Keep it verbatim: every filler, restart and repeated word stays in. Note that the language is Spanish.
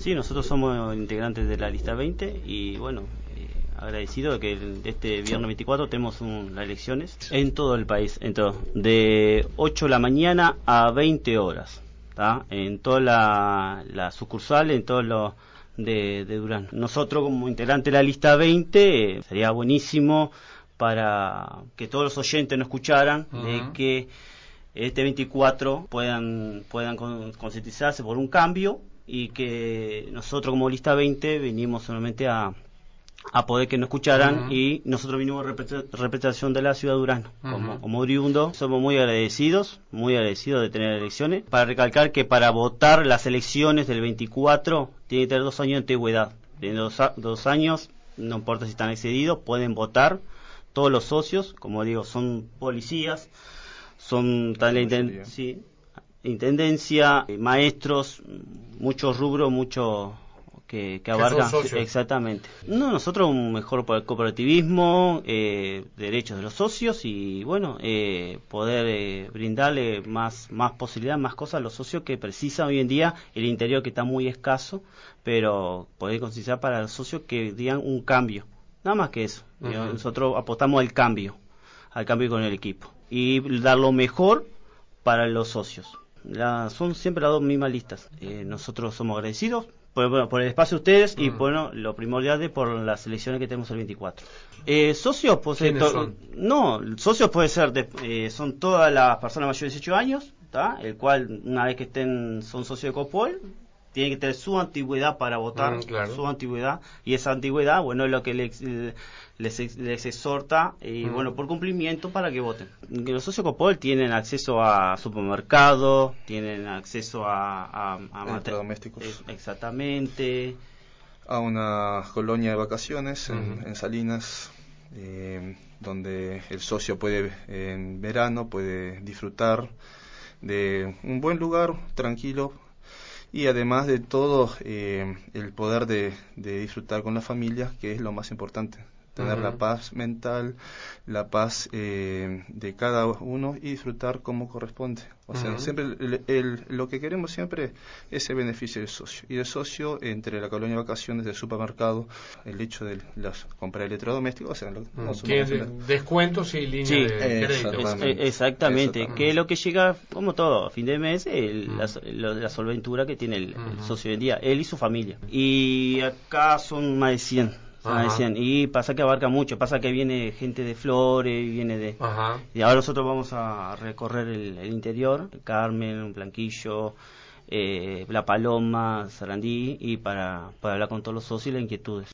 Sí, nosotros somos integrantes de la lista veinte y bueno, eh, agradecido de que el- este viernes veinticuatro tenemos un- las elecciones en todo el país, en todo, de ocho de la mañana a veinte horas, ¿tá? En toda la, la sucursal, en todos los de, de Durán. Nosotros como integrante de la lista veinte, eh, sería buenísimo para que todos los oyentes nos escucharan, uh-huh, de que este veinticuatro puedan puedan con- concientizarse por un cambio y que nosotros como lista veinte venimos solamente a, a poder que nos escucharan, uh-huh, y nosotros vinimos repre- representación de la ciudad de Durán, uh-huh, como, como oriundo. Somos muy agradecidos, muy agradecidos de tener elecciones. Para recalcar que para votar las elecciones del veinticuatro tiene que tener dos años de antigüedad. Tiene dos, a- dos años, no importa si están excedidos, pueden votar. Todos los socios, como digo, son policías, son tal la inten- sí, intendencia, eh, maestros, muchos rubros, mucho que, que abarcan. Que son Exactamente. No, nosotros un mejor co- cooperativismo, eh, derechos de los socios y bueno, eh, poder eh, brindarle más más posibilidades, más cosas a los socios que precisan hoy en día el interior, que está muy escaso, pero poder concienciar para los socios que digan un cambio. Nada más que eso. Uh-huh. Nosotros apostamos al cambio, al cambio con el equipo y dar lo mejor para los socios. La, son siempre las dos mismas listas. Eh, nosotros somos agradecidos por, bueno, por el espacio de ustedes, uh-huh, y bueno, lo primordial de por las elecciones que tenemos el veinticuatro. Eh, socios, pues, ¿Quiénes to- son? No, socios puede ser, de, eh, son todas las personas mayores de dieciocho años, ¿tá? El cual una vez que estén son socios de Copol, tienen que tener su antigüedad para votar, mm, claro, su antigüedad, y esa antigüedad, bueno, es lo que les, les, les exhorta, y mm, bueno, por cumplimiento para que voten. Los socios Copol tienen acceso a supermercados, tienen acceso a, a, a electrodomésticos. Eh, exactamente. A una colonia de vacaciones, uh-huh, en, en Salinas, eh, donde el socio puede, en verano, puede disfrutar de un buen lugar, tranquilo, y además de todo, eh, el poder de, de disfrutar con la familia, que es lo más importante, tener, uh-huh, la paz mental, la paz eh, de cada uno y disfrutar como corresponde. O sea, uh-huh, siempre el, el, lo que queremos siempre es el beneficio del socio. Y el socio, entre la colonia de vacaciones, del supermercado, el hecho de las comprar electrodomésticos, o sea, lo, uh-huh, tiene descuentos y líneas, sí, de crédito. Exactamente, exactamente, exactamente, que lo que llega, como todo, a fin de mes, el, uh-huh, la, la solventura que tiene el, uh-huh, el socio hoy en día, él y su familia. Y acá son más de cien. Ah, decían, y pasa que abarca mucho, pasa que viene gente de Flores, viene de... Ajá. Y ahora nosotros vamos a recorrer el, el interior, Carmen, Blanquillo, eh, La Paloma, Sarandí, y para, para hablar con todos los socios y las inquietudes.